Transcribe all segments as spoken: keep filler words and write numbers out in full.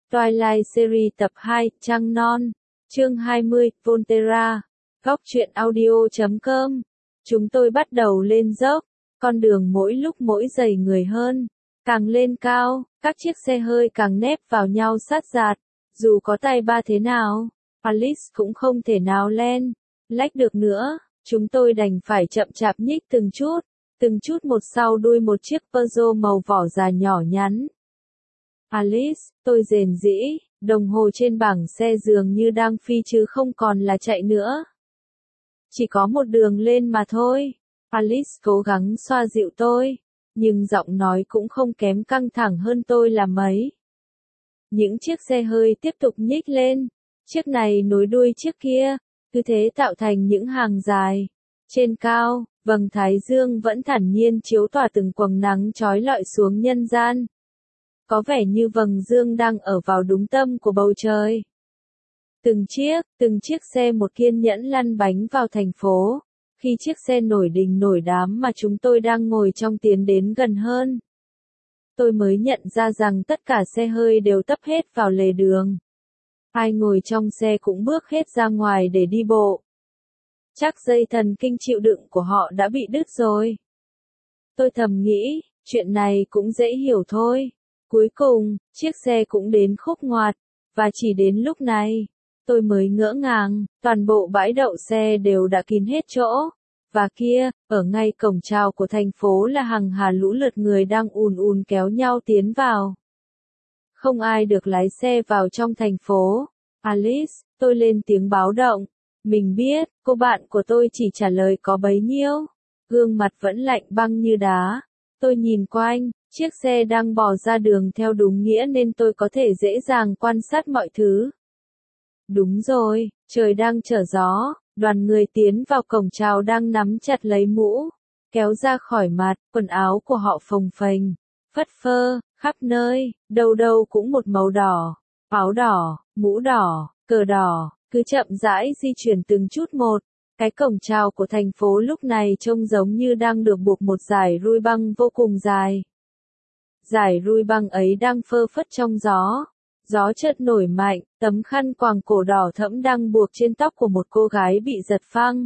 Twilight Series tập hai, Trăng Non, chương hai mươi, Volterra, góc truyện audio chấm com. Chúng tôi bắt đầu lên dốc, con đường mỗi lúc mỗi dày người hơn, càng lên cao, các chiếc xe hơi càng nép vào nhau sát giạt, dù có tay ba thế nào, Alice cũng không thể nào len lách được nữa, chúng tôi đành phải chậm chạp nhích từng chút, từng chút một sau đuôi một chiếc Peugeot màu vỏ già nhỏ nhắn. Alice, tôi rền rĩ, đồng hồ trên bảng xe dường như đang phi chứ không còn là chạy nữa. Chỉ có một đường lên mà thôi. Alice cố gắng xoa dịu tôi, nhưng giọng nói cũng không kém căng thẳng hơn tôi là mấy. Những chiếc xe hơi tiếp tục nhích lên, chiếc này nối đuôi chiếc kia, cứ thế tạo thành những hàng dài. Trên cao, vầng thái dương vẫn thản nhiên chiếu tỏa từng quầng nắng chói lọi xuống nhân gian. Có vẻ như vầng dương đang ở vào đúng tâm của bầu trời. Từng chiếc, từng chiếc xe một kiên nhẫn lăn bánh vào thành phố, khi chiếc xe nổi đình nổi đám mà chúng tôi đang ngồi trong tiến đến gần hơn. Tôi mới nhận ra rằng tất cả xe hơi đều tấp hết vào lề đường. Ai ngồi trong xe cũng bước hết ra ngoài để đi bộ. Chắc dây thần kinh chịu đựng của họ đã bị đứt rồi. Tôi thầm nghĩ, chuyện này cũng dễ hiểu thôi. Cuối cùng, chiếc xe cũng đến khúc ngoặt, và chỉ đến lúc này, tôi mới ngỡ ngàng, toàn bộ bãi đậu xe đều đã kín hết chỗ, và kia, ở ngay cổng chào của thành phố là hàng hà lũ lượt người đang ùn ùn kéo nhau tiến vào. Không ai được lái xe vào trong thành phố. Alice, tôi lên tiếng báo động. Mình biết, cô bạn của tôi chỉ trả lời có bấy nhiêu. Gương mặt vẫn lạnh băng như đá. Tôi nhìn quanh, chiếc xe đang bò ra đường theo đúng nghĩa nên tôi có thể dễ dàng quan sát mọi thứ. Đúng rồi, trời đang trở gió, đoàn người tiến vào cổng chào đang nắm chặt lấy mũ, kéo ra khỏi mặt, quần áo của họ phồng phềnh, phất phơ, khắp nơi, đâu đâu cũng một màu đỏ, áo đỏ, mũ đỏ, cờ đỏ, cứ chậm rãi di chuyển từng chút một. Cái cổng chào của thành phố lúc này trông giống như đang được buộc một dải ruôi băng vô cùng dài. Dải ruôi băng ấy đang phơ phất trong gió. Gió chợt nổi mạnh, tấm khăn quàng cổ đỏ thẫm đang buộc trên tóc của một cô gái bị giật phăng.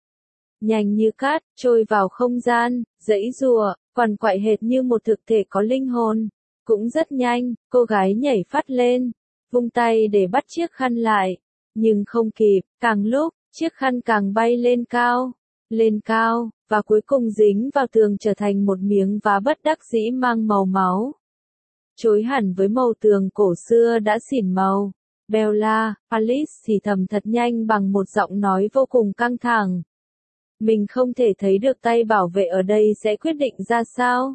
Nhanh như cát, trôi vào không gian, giãy giụa, quằn quại hệt như một thực thể có linh hồn. Cũng rất nhanh, cô gái nhảy phát lên, vung tay để bắt chiếc khăn lại. Nhưng không kịp, càng lúc, chiếc khăn càng bay lên cao, lên cao, và cuối cùng dính vào tường trở thành một miếng vá bất đắc dĩ mang màu máu. Chối hẳn với màu tường cổ xưa đã xỉn màu. Bella, Alice thì thầm thật nhanh bằng một giọng nói vô cùng căng thẳng. Mình không thể thấy được tay bảo vệ ở đây sẽ quyết định ra sao.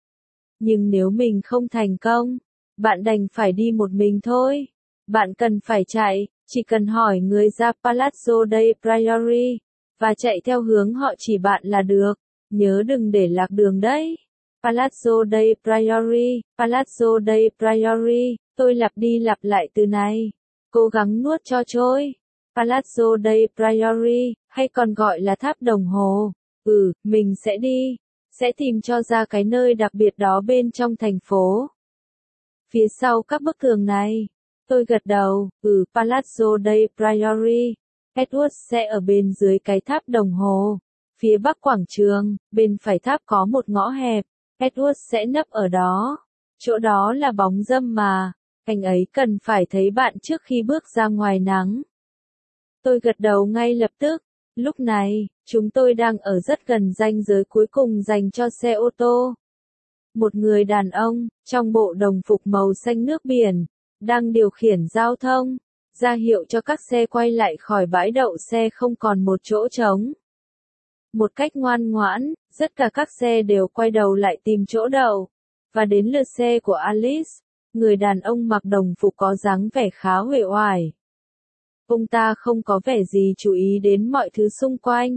Nhưng nếu mình không thành công, bạn đành phải đi một mình thôi. Bạn cần phải chạy, chỉ cần hỏi người ra Palazzo dei Priori, và chạy theo hướng họ chỉ bạn là được. Nhớ đừng để lạc đường đấy. Palazzo dei Priori, Palazzo dei Priori, tôi lặp đi lặp lại từ này. Cố gắng nuốt cho trôi. Palazzo dei Priori, hay còn gọi là tháp đồng hồ. Ừ, mình sẽ đi. Sẽ tìm cho ra cái nơi đặc biệt đó bên trong thành phố. Phía sau các bức tường này. Tôi gật đầu, ừ, Palazzo dei Priori. Edward sẽ ở bên dưới cái tháp đồng hồ. Phía bắc quảng trường, bên phải tháp có một ngõ hẹp. Edward sẽ nấp ở đó. Chỗ đó là bóng râm mà. Anh ấy cần phải thấy bạn trước khi bước ra ngoài nắng. Tôi gật đầu ngay lập tức. Lúc này, chúng tôi đang ở rất gần ranh giới cuối cùng dành cho xe ô tô. Một người đàn ông, trong bộ đồng phục màu xanh nước biển, đang điều khiển giao thông, ra hiệu cho các xe quay lại khỏi bãi đậu xe không còn một chỗ trống. Một cách ngoan ngoãn, tất cả các xe đều quay đầu lại tìm chỗ đậu. Và đến lượt xe của Alice, người đàn ông mặc đồng phục có dáng vẻ khá uể oải. Ông ta không có vẻ gì chú ý đến mọi thứ xung quanh.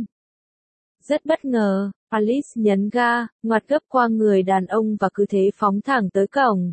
Rất bất ngờ, Alice nhấn ga, ngoặt gấp qua người đàn ông và cứ thế phóng thẳng tới cổng.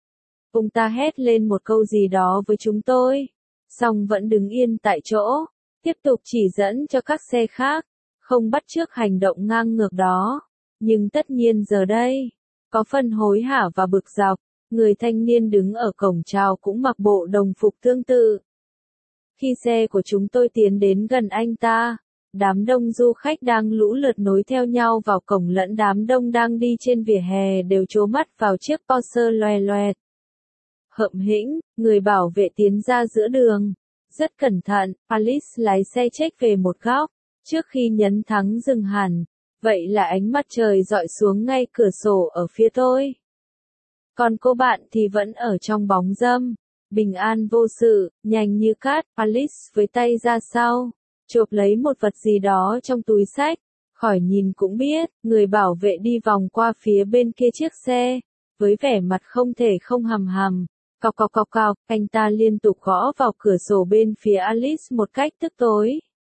Ông ta hét lên một câu gì đó với chúng tôi, song vẫn đứng yên tại chỗ, tiếp tục chỉ dẫn cho các xe khác, không bắt chước hành động ngang ngược đó. Nhưng tất nhiên giờ đây, có phần hối hả và bực dọc, Người thanh niên đứng ở cổng chào cũng mặc bộ đồng phục tương tự. Khi xe của chúng tôi tiến đến gần anh ta, đám đông du khách đang lũ lượt nối theo nhau vào cổng lẫn đám đông đang đi trên vỉa hè đều trố mắt vào chiếc Porsche loè loẹt. Hậm hĩnh, người bảo vệ tiến ra giữa đường. Rất cẩn thận, Alice lái xe check về một góc, trước khi nhấn thắng dừng hẳn. Vậy là ánh mặt trời dọi xuống ngay cửa sổ ở phía tôi. Còn cô bạn thì vẫn ở trong bóng râm, bình an vô sự, nhanh như cát. Alice với tay ra sau, chộp lấy một vật gì đó trong túi xách, khỏi nhìn cũng biết, người bảo vệ đi vòng qua phía bên kia chiếc xe, với vẻ mặt không thể không hầm hầm. Cọc cọc cọc cọc, anh ta liên tục gõ vào cửa sổ bên phía Alice một cách tức tối.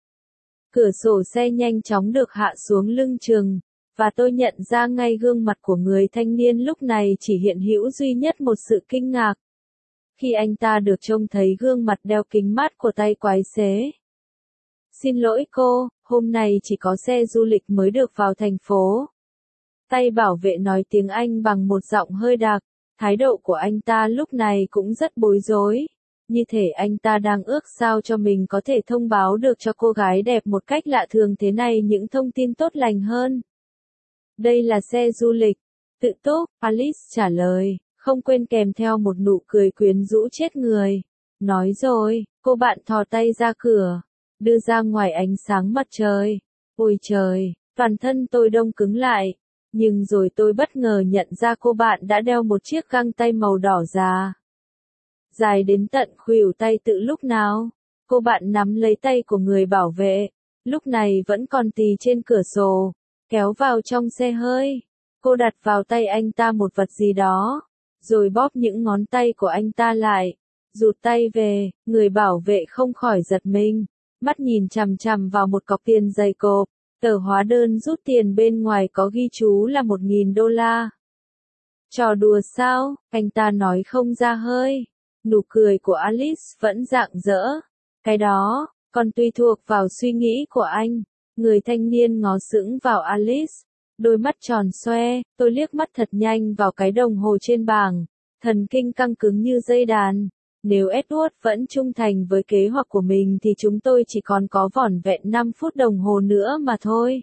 Cửa sổ xe nhanh chóng được hạ xuống lưng chừng, và tôi nhận ra ngay gương mặt của người thanh niên lúc này chỉ hiện hữu duy nhất một sự kinh ngạc. Khi anh ta được trông thấy gương mặt đeo kính mát của tay quái xế. Xin lỗi cô, hôm nay chỉ có xe du lịch mới được vào thành phố. Tay bảo vệ nói tiếng Anh bằng một giọng hơi đặc, thái độ của anh ta lúc này cũng rất bối rối. Như thể anh ta đang ước sao cho mình có thể thông báo được cho cô gái đẹp một cách lạ thường thế này những thông tin tốt lành hơn. Đây là xe du lịch. Tự túc, Alice trả lời, không quên kèm theo một nụ cười quyến rũ chết người. Nói rồi, cô bạn thò tay ra cửa, đưa ra ngoài ánh sáng mặt trời. Ôi trời, toàn thân tôi đông cứng lại. Nhưng rồi tôi bất ngờ nhận ra cô bạn đã đeo một chiếc găng tay màu đỏ già. Dài đến tận khuỷu tay tự lúc nào. Cô bạn nắm lấy tay của người bảo vệ, lúc này vẫn còn tì trên cửa sổ, kéo vào trong xe hơi. Cô đặt vào tay anh ta một vật gì đó, rồi bóp những ngón tay của anh ta lại, rụt tay về. Người bảo vệ không khỏi giật mình, mắt nhìn chằm chằm vào một cọc tiền dày cộp. Tờ hóa đơn rút tiền bên ngoài có ghi chú là một nghìn đô la. Trò đùa sao, anh ta nói không ra hơi. Nụ cười của Alice vẫn rạng rỡ. Cái đó, còn tùy thuộc vào suy nghĩ của anh. Người thanh niên ngó sững vào Alice, đôi mắt tròn xoe. Tôi liếc mắt thật nhanh vào cái đồng hồ trên bảng, thần kinh căng cứng như dây đàn. Nếu Edward vẫn trung thành với kế hoạch của mình thì chúng tôi chỉ còn có vỏn vẹn năm phút đồng hồ nữa mà thôi.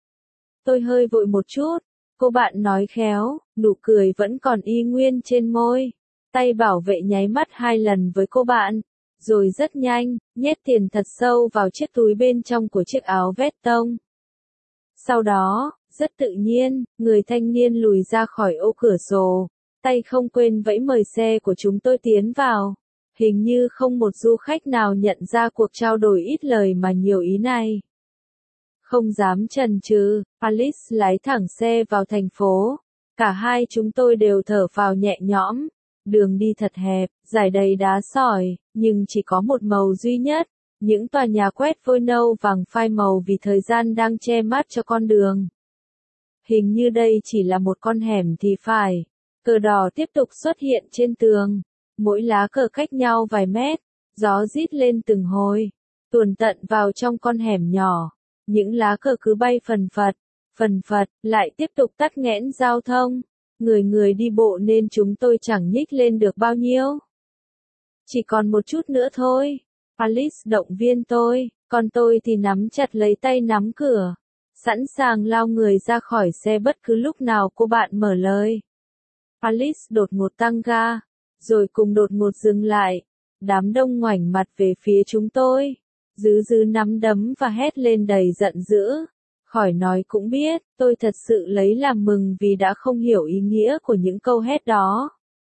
Tôi hơi vội một chút, cô bạn nói khéo, nụ cười vẫn còn y nguyên trên môi. Tay bảo vệ nháy mắt hai lần với cô bạn, rồi rất nhanh, nhét tiền thật sâu vào chiếc túi bên trong của chiếc áo vest tông. Sau đó, rất tự nhiên, người thanh niên lùi ra khỏi ô cửa sổ, tay không quên vẫy mời xe của chúng tôi tiến vào. Hình như không một du khách nào nhận ra cuộc trao đổi ít lời mà nhiều ý này. Không dám chần chừ, Alice lái thẳng xe vào thành phố. Cả hai chúng tôi đều thở phào nhẹ nhõm. Đường đi thật hẹp, dải đầy đá sỏi, nhưng chỉ có một màu duy nhất. Những tòa nhà quét vôi nâu vàng phai màu vì thời gian đang che mát cho con đường. Hình như đây chỉ là một con hẻm thì phải. Cờ đỏ tiếp tục xuất hiện trên tường. Mỗi lá cờ cách nhau vài mét, gió rít lên từng hồi, tuồn tận vào trong con hẻm nhỏ. Những lá cờ cứ bay phần phật, phần phật, lại tiếp tục tắc nghẽn giao thông. Người người đi bộ nên chúng tôi chẳng nhích lên được bao nhiêu. Chỉ còn một chút nữa thôi. Alice động viên tôi, còn tôi thì nắm chặt lấy tay nắm cửa, sẵn sàng lao người ra khỏi xe bất cứ lúc nào cô bạn mở lời. Alice đột ngột tăng ga, rồi cùng đột ngột dừng lại. Đám đông ngoảnh mặt về phía chúng tôi, dứ dứ nắm đấm và hét lên đầy giận dữ. Khỏi nói cũng biết, tôi thật sự lấy làm mừng vì đã không hiểu ý nghĩa của những câu hét đó.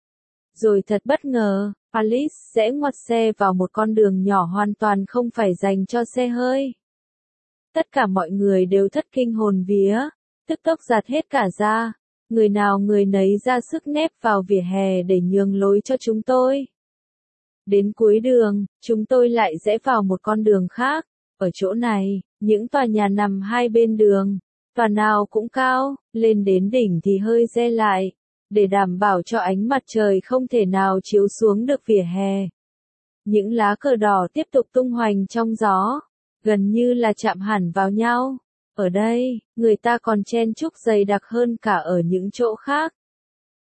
Rồi thật bất ngờ, Alice sẽ ngoặt xe vào một con đường nhỏ hoàn toàn không phải dành cho xe hơi. Tất cả mọi người đều thất kinh hồn vía, tức tốc giạt hết cả ra. Người nào người nấy ra sức nép vào vỉa hè để nhường lối cho chúng tôi. Đến cuối đường, chúng tôi lại rẽ vào một con đường khác. Ở chỗ này, những tòa nhà nằm hai bên đường, tòa nào cũng cao, lên đến đỉnh thì hơi re lại, để đảm bảo cho ánh mặt trời không thể nào chiếu xuống được vỉa hè. Những lá cờ đỏ tiếp tục tung hoành trong gió, gần như là chạm hẳn vào nhau. Ở đây, người ta còn chen chúc dày đặc hơn cả ở những chỗ khác.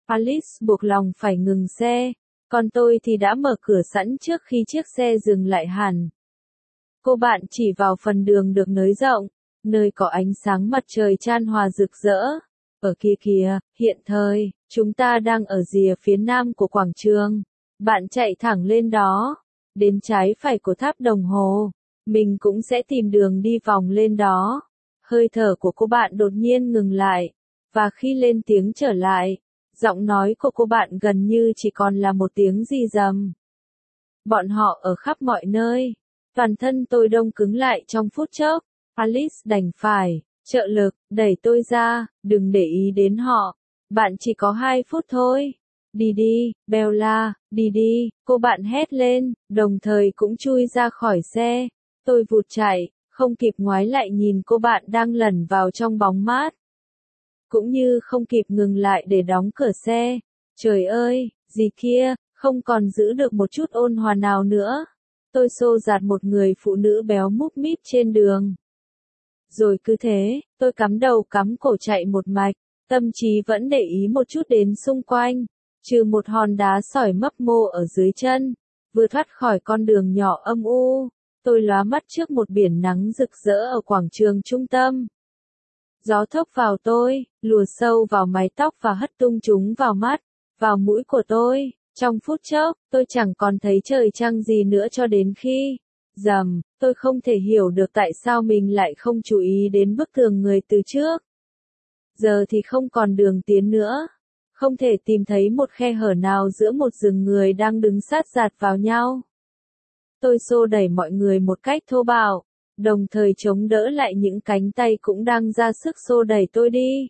Alice buộc lòng phải ngừng xe, còn tôi thì đã mở cửa sẵn trước khi chiếc xe dừng lại hẳn. Cô bạn chỉ vào phần đường được nới rộng, nơi có ánh sáng mặt trời chan hòa rực rỡ. Ở kia kìa, hiện thời, chúng ta đang ở rìa phía nam của quảng trường. Bạn chạy thẳng lên đó, đến trái phải của tháp đồng hồ. Mình cũng sẽ tìm đường đi vòng lên đó. Hơi thở của cô bạn đột nhiên ngừng lại, và khi lên tiếng trở lại, giọng nói của cô bạn gần như chỉ còn là một tiếng rì rầm. Bọn họ ở khắp mọi nơi. Toàn thân tôi đông cứng lại trong phút chốc. Alice đành phải trợ lực, đẩy tôi ra, đừng để ý đến họ. Bạn chỉ có hai phút thôi. Đi đi, Bella, đi đi, cô bạn hét lên, đồng thời cũng chui ra khỏi xe. Tôi vụt chạy, không kịp ngoái lại nhìn cô bạn đang lẩn vào trong bóng mát. Cũng như không kịp ngừng lại để đóng cửa xe. Trời ơi, gì kia, không còn giữ được một chút ôn hòa nào nữa. Tôi xô dạt một người phụ nữ béo múp míp trên đường. Rồi cứ thế, tôi cắm đầu cắm cổ chạy một mạch, tâm trí vẫn để ý một chút đến xung quanh, trừ một hòn đá sỏi mấp mô ở dưới chân. Vừa thoát khỏi con đường nhỏ âm u, tôi lóa mắt trước một biển nắng rực rỡ ở quảng trường trung tâm. Gió thốc vào tôi, lùa sâu vào mái tóc và hất tung chúng vào mắt, vào mũi của tôi. Trong phút chốc, tôi chẳng còn thấy trời trăng gì nữa cho đến khi, rầm, tôi không thể hiểu được tại sao mình lại không chú ý đến bức tường người từ trước. Giờ thì không còn đường tiến nữa. Không thể tìm thấy một khe hở nào giữa một rừng người đang đứng sát dạt vào nhau. Tôi xô đẩy mọi người một cách thô bạo, đồng thời chống đỡ lại những cánh tay cũng đang ra sức xô đẩy tôi đi.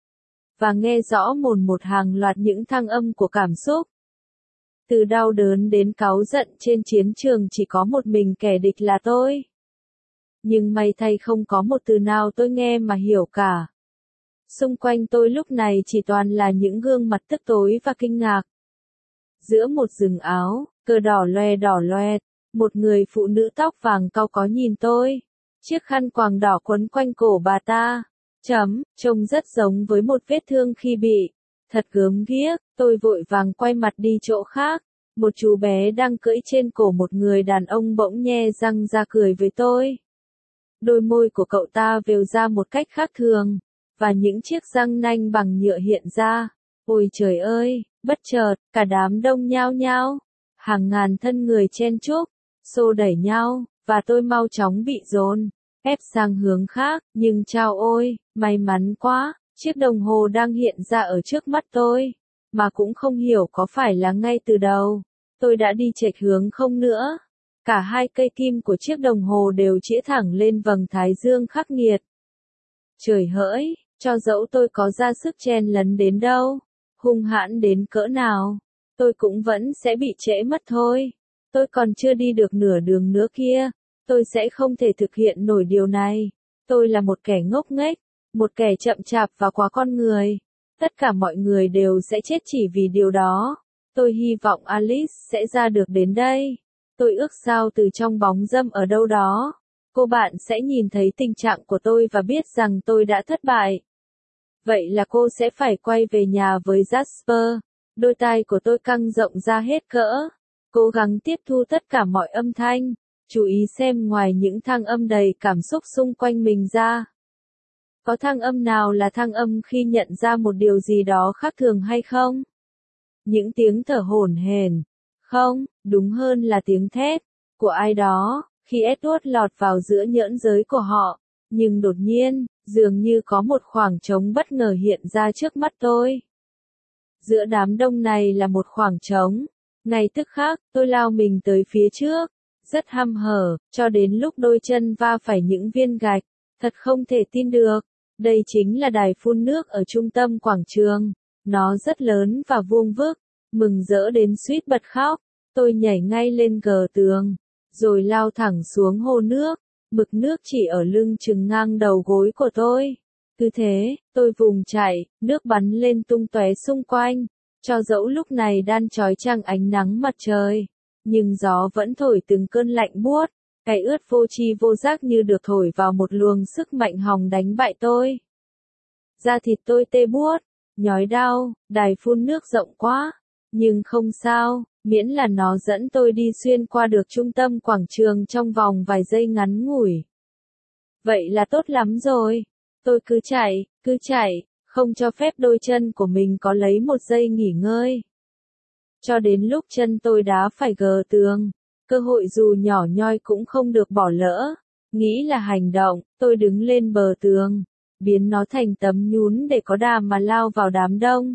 Và nghe rõ mồn một hàng loạt những thăng âm của cảm xúc. Từ đau đớn đến cáu giận, trên chiến trường chỉ có một mình kẻ địch là tôi. Nhưng may thay không có một từ nào tôi nghe mà hiểu cả. Xung quanh tôi lúc này chỉ toàn là những gương mặt tức tối và kinh ngạc. Giữa một rừng áo, cờ đỏ loe đỏ loe, một người phụ nữ tóc vàng cau có nhìn tôi. Chiếc khăn quàng đỏ quấn quanh cổ bà ta. Chấm, trông rất giống với một vết thương khi bị. Thật gớm ghiếc, tôi vội vàng quay mặt đi chỗ khác. Một chú bé đang cưỡi trên cổ một người đàn ông bỗng nhe răng ra cười với tôi. Đôi môi của cậu ta vều ra một cách khác thường, và những chiếc răng nanh bằng nhựa hiện ra. Ôi trời ơi, bất chợt, cả đám đông nhao nhao. Hàng ngàn thân người chen chúc, xô đẩy nhau, và tôi mau chóng bị dồn ép sang hướng khác. Nhưng chao ôi, may mắn quá. Chiếc đồng hồ đang hiện ra ở trước mắt tôi, mà cũng không hiểu có phải là ngay từ đầu, tôi đã đi chệch hướng không nữa. Cả hai cây kim của chiếc đồng hồ đều chĩa thẳng lên vầng thái dương khắc nghiệt. Trời hỡi, cho dẫu tôi có ra sức chen lấn đến đâu, hung hãn đến cỡ nào, tôi cũng vẫn sẽ bị trễ mất thôi. Tôi còn chưa đi được nửa đường nữa kia, tôi sẽ không thể thực hiện nổi điều này. Tôi là một kẻ ngốc nghếch. Một kẻ chậm chạp và quá con người. Tất cả mọi người đều sẽ chết chỉ vì điều đó. Tôi hy vọng Alice sẽ ra được đến đây. Tôi ước sao từ trong bóng râm ở đâu đó, cô bạn sẽ nhìn thấy tình trạng của tôi và biết rằng tôi đã thất bại. Vậy là cô sẽ phải quay về nhà với Jasper. Đôi tai của tôi căng rộng ra hết cỡ. Cố gắng tiếp thu tất cả mọi âm thanh. Chú ý xem ngoài những thăng âm đầy cảm xúc xung quanh mình ra. Có thăng âm nào là thăng âm khi nhận ra một điều gì đó khác thường hay không? Những tiếng thở hổn hển. Không, đúng hơn là tiếng thét của ai đó, khi Edward lọt vào giữa nhẫn giới của họ. Nhưng đột nhiên, dường như có một khoảng trống bất ngờ hiện ra trước mắt tôi. Giữa đám đông này là một khoảng trống. Ngay tức khắc, tôi lao mình tới phía trước, rất hăm hở, cho đến lúc đôi chân va phải những viên gạch. Thật không thể tin được. Đây chính là đài phun nước ở trung tâm quảng trường. Nó rất lớn và vuông vức. Mừng rỡ đến suýt bật khóc. Tôi nhảy ngay lên gờ tường, rồi lao thẳng xuống hồ nước. Mực nước chỉ ở lưng chừng ngang đầu gối của tôi. Cứ thế, tôi vùng chạy, nước bắn lên tung tóe xung quanh. Cho dẫu lúc này đan chói chang ánh nắng mặt trời, nhưng gió vẫn thổi từng cơn lạnh buốt. Cái ướt vô tri vô giác như được thổi vào một luồng sức mạnh hòng đánh bại tôi. Da thịt tôi tê buốt, nhói đau, đài phun nước rộng quá. Nhưng không sao, miễn là nó dẫn tôi đi xuyên qua được trung tâm quảng trường trong vòng vài giây ngắn ngủi. Vậy là tốt lắm rồi. Tôi cứ chạy, cứ chạy, không cho phép đôi chân của mình có lấy một giây nghỉ ngơi. Cho đến lúc chân tôi đá phải gờ tường, cơ hội dù nhỏ nhoi cũng không được bỏ lỡ. Nghĩ là hành động, tôi đứng lên bờ tường, biến nó thành tấm nhún để có đà mà lao vào đám đông.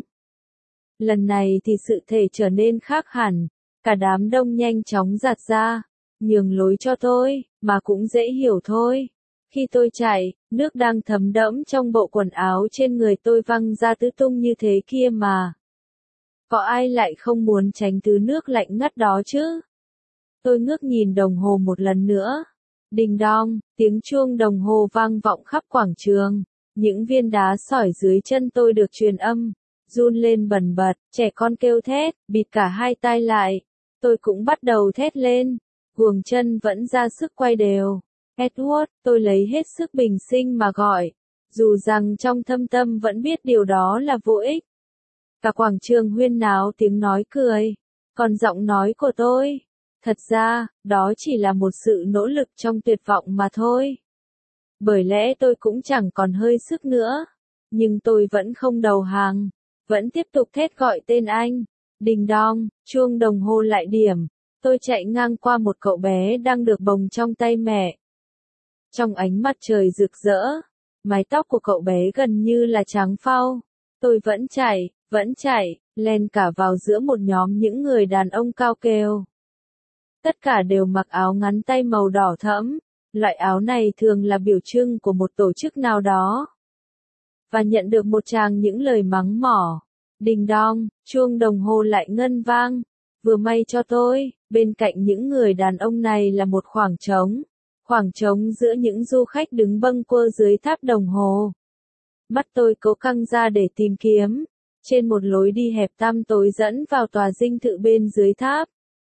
Lần này thì sự thể trở nên khác hẳn, cả đám đông nhanh chóng giạt ra, nhường lối cho tôi, mà cũng dễ hiểu thôi. Khi tôi chạy, nước đang thấm đẫm trong bộ quần áo trên người tôi văng ra tứ tung như thế kia mà. Có ai lại không muốn tránh thứ nước lạnh ngắt đó chứ? Tôi ngước nhìn đồng hồ một lần nữa. Đinh đong, tiếng chuông đồng hồ vang vọng khắp quảng trường. Những viên đá sỏi dưới chân tôi được truyền âm, run lên bần bật, trẻ con kêu thét, bịt cả hai tai lại. Tôi cũng bắt đầu thét lên, guồng chân vẫn ra sức quay đều. Edward, tôi lấy hết sức bình sinh mà gọi, dù rằng trong thâm tâm vẫn biết điều đó là vô ích. Cả quảng trường huyên náo tiếng nói cười, còn giọng nói của tôi, thật ra, đó chỉ là một sự nỗ lực trong tuyệt vọng mà thôi. Bởi lẽ tôi cũng chẳng còn hơi sức nữa, nhưng tôi vẫn không đầu hàng, vẫn tiếp tục thét gọi tên anh. Đinh đong, chuông đồng hồ lại điểm, tôi chạy ngang qua một cậu bé đang được bồng trong tay mẹ. Trong ánh mặt trời rực rỡ, mái tóc của cậu bé gần như là trắng phau. Tôi vẫn chạy, vẫn chạy, len cả vào giữa một nhóm những người đàn ông cao kèo. Tất cả đều mặc áo ngắn tay màu đỏ thẫm, loại áo này thường là biểu trưng của một tổ chức nào đó. Và nhận được một tràng những lời mắng mỏ. Đinh đong, chuông đồng hồ lại ngân vang. Vừa may cho tôi, bên cạnh những người đàn ông này là một khoảng trống. Khoảng trống giữa những du khách đứng bâng quơ dưới tháp đồng hồ. Mắt tôi cố căng ra để tìm kiếm. Trên một lối đi hẹp tăm tối dẫn vào tòa dinh thự bên dưới tháp.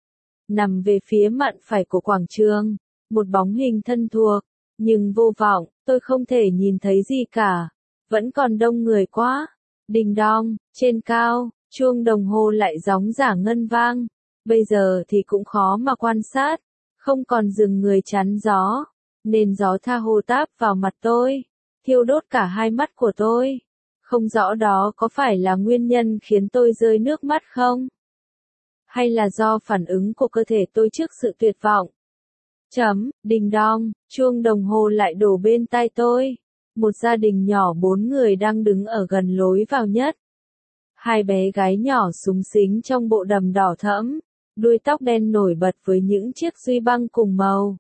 Nằm về phía mạn phải của quảng trường, một bóng hình thân thuộc, nhưng vô vọng, tôi không thể nhìn thấy gì cả. Vẫn còn đông người quá. Đinh đong, trên cao, chuông đồng hồ lại gióng giả ngân vang. Bây giờ thì cũng khó mà quan sát, không còn dừng người chắn gió, nên gió tha hồ táp vào mặt tôi, thiêu đốt cả hai mắt của tôi. Không rõ đó có phải là nguyên nhân khiến tôi rơi nước mắt không? Hay là do phản ứng của cơ thể tôi trước sự tuyệt vọng? Chấm, đinh đong, chuông đồng hồ lại đổ bên tai tôi. Một gia đình nhỏ bốn người đang đứng ở gần lối vào nhất. Hai bé gái nhỏ súng xính trong bộ đầm đỏ thẫm, đuôi tóc đen nổi bật với những chiếc duy băng cùng màu.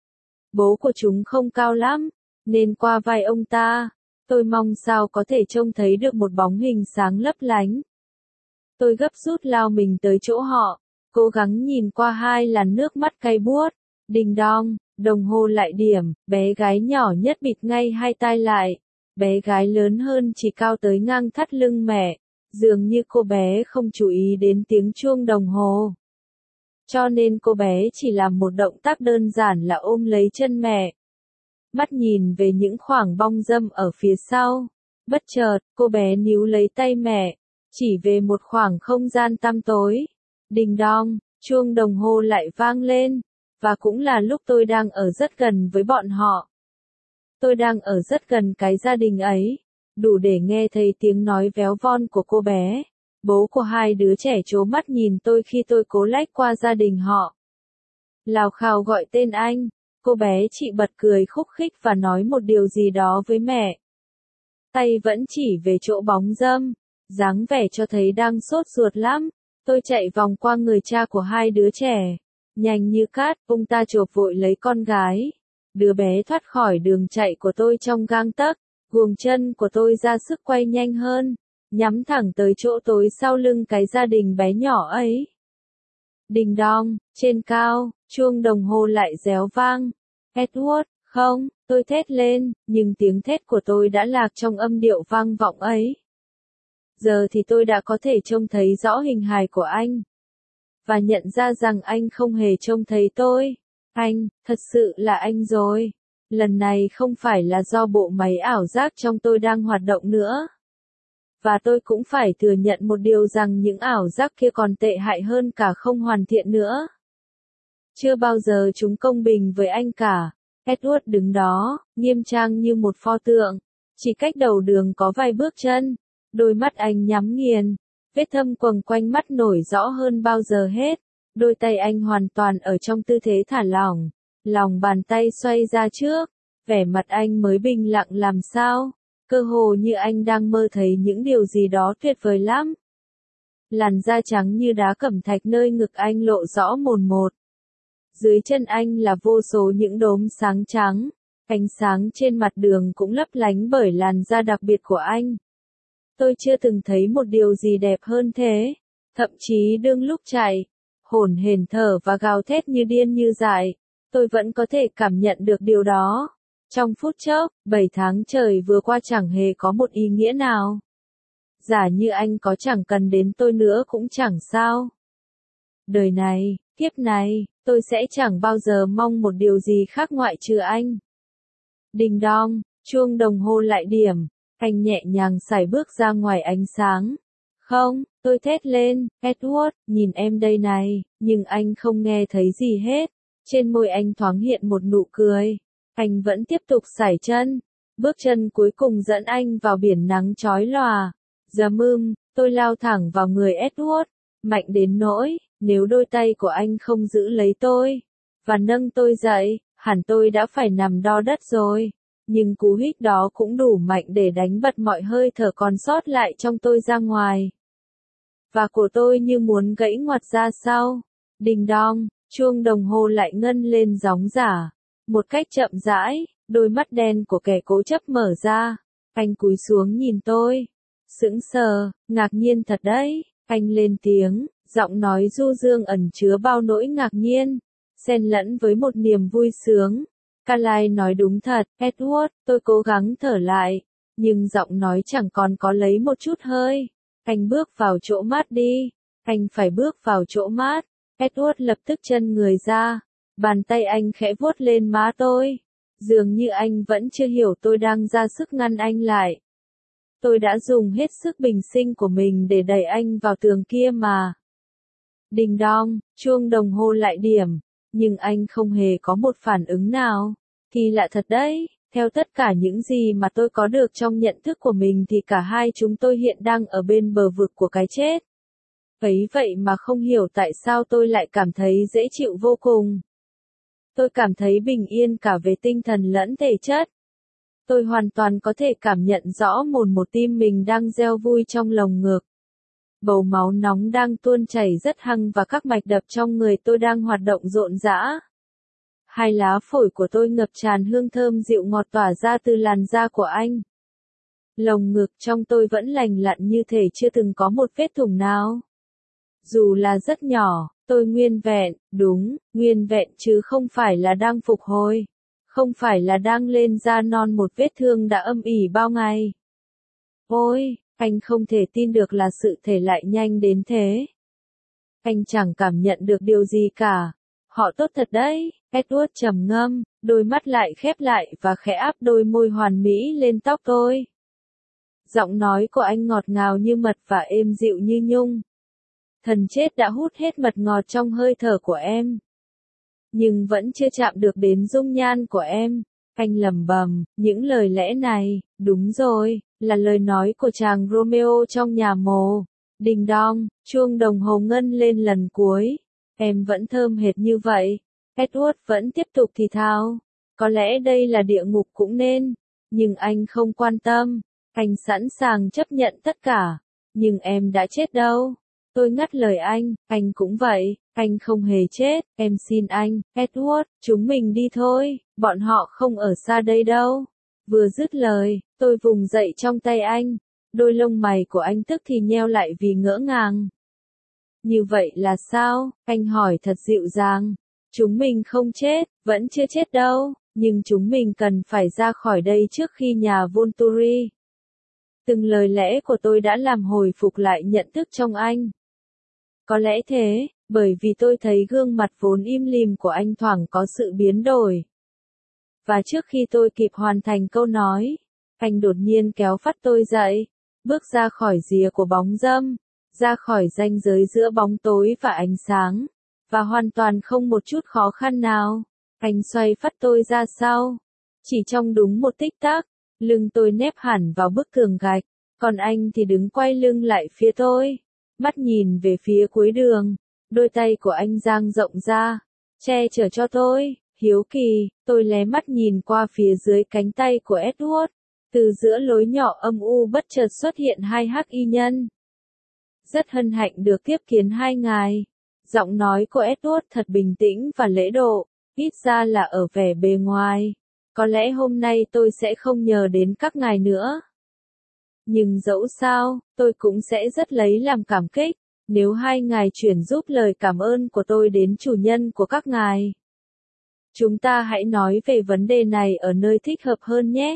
Bố của chúng không cao lắm, nên qua vai ông ta, tôi mong sao có thể trông thấy được một bóng hình sáng lấp lánh. Tôi gấp rút lao mình tới chỗ họ, cố gắng nhìn qua hai làn nước mắt cay buốt. Đinh đong, đồng hồ lại điểm, bé gái nhỏ nhất bịt ngay hai tai lại. Bé gái lớn hơn chỉ cao tới ngang thắt lưng mẹ, dường như cô bé không chú ý đến tiếng chuông đồng hồ. Cho nên cô bé chỉ làm một động tác đơn giản là ôm lấy chân mẹ. Mắt nhìn về những khoảng bong râm ở phía sau. Bất chợt, cô bé níu lấy tay mẹ, chỉ về một khoảng không gian tăm tối. Đinh đong, chuông đồng hồ lại vang lên. Và cũng là lúc tôi đang ở rất gần với bọn họ. Tôi đang ở rất gần cái gia đình ấy, đủ để nghe thấy tiếng nói véo von của cô bé. Bố của hai đứa trẻ trố mắt nhìn tôi khi tôi cố lách qua gia đình họ. Lào khào gọi tên anh, cô bé chị bật cười khúc khích và nói một điều gì đó với mẹ. Tay vẫn chỉ về chỗ bóng râm, dáng vẻ cho thấy đang sốt ruột lắm. Tôi chạy vòng qua người cha của hai đứa trẻ. Nhanh như cát, ông ta chộp vội lấy con gái. Đứa bé thoát khỏi đường chạy của tôi trong gang tấc, guồng chân của tôi ra sức quay nhanh hơn, nhắm thẳng tới chỗ tối sau lưng cái gia đình bé nhỏ ấy. Đinh đong, trên cao, chuông đồng hồ lại réo vang. Edward, không, tôi thét lên, nhưng tiếng thét của tôi đã lạc trong âm điệu vang vọng ấy. Giờ thì tôi đã có thể trông thấy rõ hình hài của anh. Và nhận ra rằng anh không hề trông thấy tôi. Anh, thật sự là anh rồi. Lần này không phải là do bộ máy ảo giác trong tôi đang hoạt động nữa. Và tôi cũng phải thừa nhận một điều rằng những ảo giác kia còn tệ hại hơn cả không hoàn thiện nữa. Chưa bao giờ chúng công bình với anh cả. Edward đứng đó, nghiêm trang như một pho tượng. Chỉ cách đầu đường có vài bước chân. Đôi mắt anh nhắm nghiền. Vết thâm quầng quanh mắt nổi rõ hơn bao giờ hết. Đôi tay anh hoàn toàn ở trong tư thế thả lỏng. Lòng bàn tay xoay ra trước. Vẻ mặt anh mới bình lặng làm sao. Cơ hồ như anh đang mơ thấy những điều gì đó tuyệt vời lắm. Làn da trắng như đá cẩm thạch nơi ngực anh lộ rõ mồn một. Dưới chân anh là vô số những đốm sáng trắng. Ánh sáng trên mặt đường cũng lấp lánh bởi làn da đặc biệt của anh. Tôi chưa từng thấy một điều gì đẹp hơn thế. Thậm chí đương lúc chạy, hổn hển thở và gào thét như điên như dại, tôi vẫn có thể cảm nhận được điều đó. Trong phút chốc, bảy tháng trời vừa qua chẳng hề có một ý nghĩa nào. Giả như anh có chẳng cần đến tôi nữa cũng chẳng sao. Đời này, kiếp này, tôi sẽ chẳng bao giờ mong một điều gì khác ngoại trừ anh. Đinh đong, chuông đồng hồ lại điểm, anh nhẹ nhàng sải bước ra ngoài ánh sáng. Không, tôi thét lên, Edward, nhìn em đây này, nhưng anh không nghe thấy gì hết. Trên môi anh thoáng hiện một nụ cười. Anh vẫn tiếp tục sải chân. Bước chân cuối cùng dẫn anh vào biển nắng chói lòa. Giấm ưm, tôi lao thẳng vào người Edward. Mạnh đến nỗi, nếu đôi tay của anh không giữ lấy tôi, và nâng tôi dậy, hẳn tôi đã phải nằm đo đất rồi. Nhưng cú hích đó cũng đủ mạnh để đánh bật mọi hơi thở còn sót lại trong tôi ra ngoài. Và cổ tôi như muốn gãy ngoặt ra sau. Đinh đong, chuông đồng hồ lại ngân lên gióng giả. Một cách chậm rãi, đôi mắt đen của kẻ cố chấp mở ra. Anh cúi xuống nhìn tôi. Sững sờ, ngạc nhiên thật đấy. Anh lên tiếng, giọng nói du dương ẩn chứa bao nỗi ngạc nhiên, xen lẫn với một niềm vui sướng. Carlyle nói đúng thật, Edward, tôi cố gắng thở lại, nhưng giọng nói chẳng còn có lấy một chút hơi. Anh bước vào chỗ mát đi. Anh phải bước vào chỗ mát. Edward lập tức chân người ra. Bàn tay anh khẽ vuốt lên má tôi. Dường như anh vẫn chưa hiểu tôi đang ra sức ngăn anh lại. Tôi đã dùng hết sức bình sinh của mình để đẩy anh vào tường kia mà. Đinh đong, chuông đồng hồ lại điểm. Nhưng anh không hề có một phản ứng nào. Kỳ lạ thật đấy, theo tất cả những gì mà tôi có được trong nhận thức của mình thì cả hai chúng tôi hiện đang ở bên bờ vực của cái chết. Ấy vậy mà không hiểu tại sao tôi lại cảm thấy dễ chịu vô cùng. Tôi cảm thấy bình yên cả về tinh thần lẫn thể chất. Tôi hoàn toàn có thể cảm nhận rõ mồn một tim mình đang reo vui trong lồng ngực. Bầu máu nóng đang tuôn chảy rất hăng và các mạch đập trong người tôi đang hoạt động rộn rã. Hai lá phổi của tôi ngập tràn hương thơm dịu ngọt tỏa ra từ làn da của anh. Lồng ngực trong tôi vẫn lành lặn như thể chưa từng có một vết thủng nào. Dù là rất nhỏ, tôi nguyên vẹn, đúng, nguyên vẹn chứ không phải là đang phục hồi. Không phải là đang lên da non một vết thương đã âm ỉ bao ngày. Ôi, anh không thể tin được là sự thể lại nhanh đến thế. Anh chẳng cảm nhận được điều gì cả. Họ tốt thật đấy, Edward trầm ngâm, đôi mắt lại khép lại và khẽ áp đôi môi hoàn mỹ lên tóc tôi. Giọng nói của anh ngọt ngào như mật và êm dịu như nhung. Thần chết đã hút hết mật ngọt trong hơi thở của em. Nhưng vẫn chưa chạm được đến dung nhan của em. Anh lẩm bẩm, những lời lẽ này, đúng rồi, là lời nói của chàng Romeo trong nhà mồ. Đinh đong, chuông đồng hồ ngân lên lần cuối. Em vẫn thơm hệt như vậy. Edward vẫn tiếp tục thì thào. Có lẽ đây là địa ngục cũng nên. Nhưng anh không quan tâm. Anh sẵn sàng chấp nhận tất cả. Nhưng em đã chết đâu. Tôi ngắt lời anh, anh cũng vậy. Anh không hề chết, em xin anh, Edward, chúng mình đi thôi, bọn họ không ở xa đây đâu. Vừa dứt lời, tôi vùng dậy trong tay anh. Đôi lông mày của anh tức thì nheo lại vì ngỡ ngàng. Như vậy là sao? Anh hỏi thật dịu dàng. Chúng mình không chết, vẫn chưa chết đâu, nhưng chúng mình cần phải ra khỏi đây trước khi nhà Volturi. Từng lời lẽ của tôi đã làm hồi phục lại nhận thức trong anh. Có lẽ thế, bởi vì tôi thấy gương mặt vốn im lìm của anh thoảng có sự biến đổi. Và trước khi tôi kịp hoàn thành câu nói, anh đột nhiên kéo phắt tôi dậy. bước ra khỏi rìa của bóng râm, ra khỏi ranh giới giữa bóng tối và ánh sáng, và hoàn toàn không một chút khó khăn nào, anh xoay phát tôi ra sau. Chỉ trong đúng một tích tắc, lưng tôi nép hẳn vào bức tường gạch, còn anh thì đứng quay lưng lại phía tôi, mắt nhìn về phía cuối đường, đôi tay của anh dang rộng ra, che chở cho tôi. Hiếu kỳ, tôi lé mắt nhìn qua phía dưới cánh tay của Edward, từ giữa lối nhỏ âm u bất chợt xuất hiện hai hắc y nhân. Rất hân hạnh được tiếp kiến hai ngài. Giọng nói của Edward thật bình tĩnh và lễ độ, ít ra là ở vẻ bề ngoài. Có lẽ hôm nay tôi sẽ không nhờ đến các ngài nữa. Nhưng dẫu sao, tôi cũng sẽ rất lấy làm cảm kích, nếu hai ngài chuyển giúp lời cảm ơn của tôi đến chủ nhân của các ngài. Chúng ta hãy nói về vấn đề này ở nơi thích hợp hơn nhé.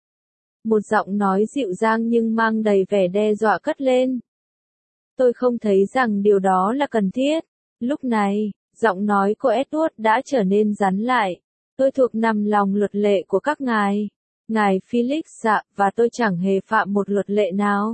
Một giọng nói dịu dàng nhưng mang đầy vẻ đe dọa cất lên. Tôi không thấy rằng điều đó là cần thiết. Lúc này, giọng nói của Edward đã trở nên rắn lại. Tôi thuộc nằm lòng luật lệ của các ngài. Ngài Felix dạ, và tôi chẳng hề phạm một luật lệ nào.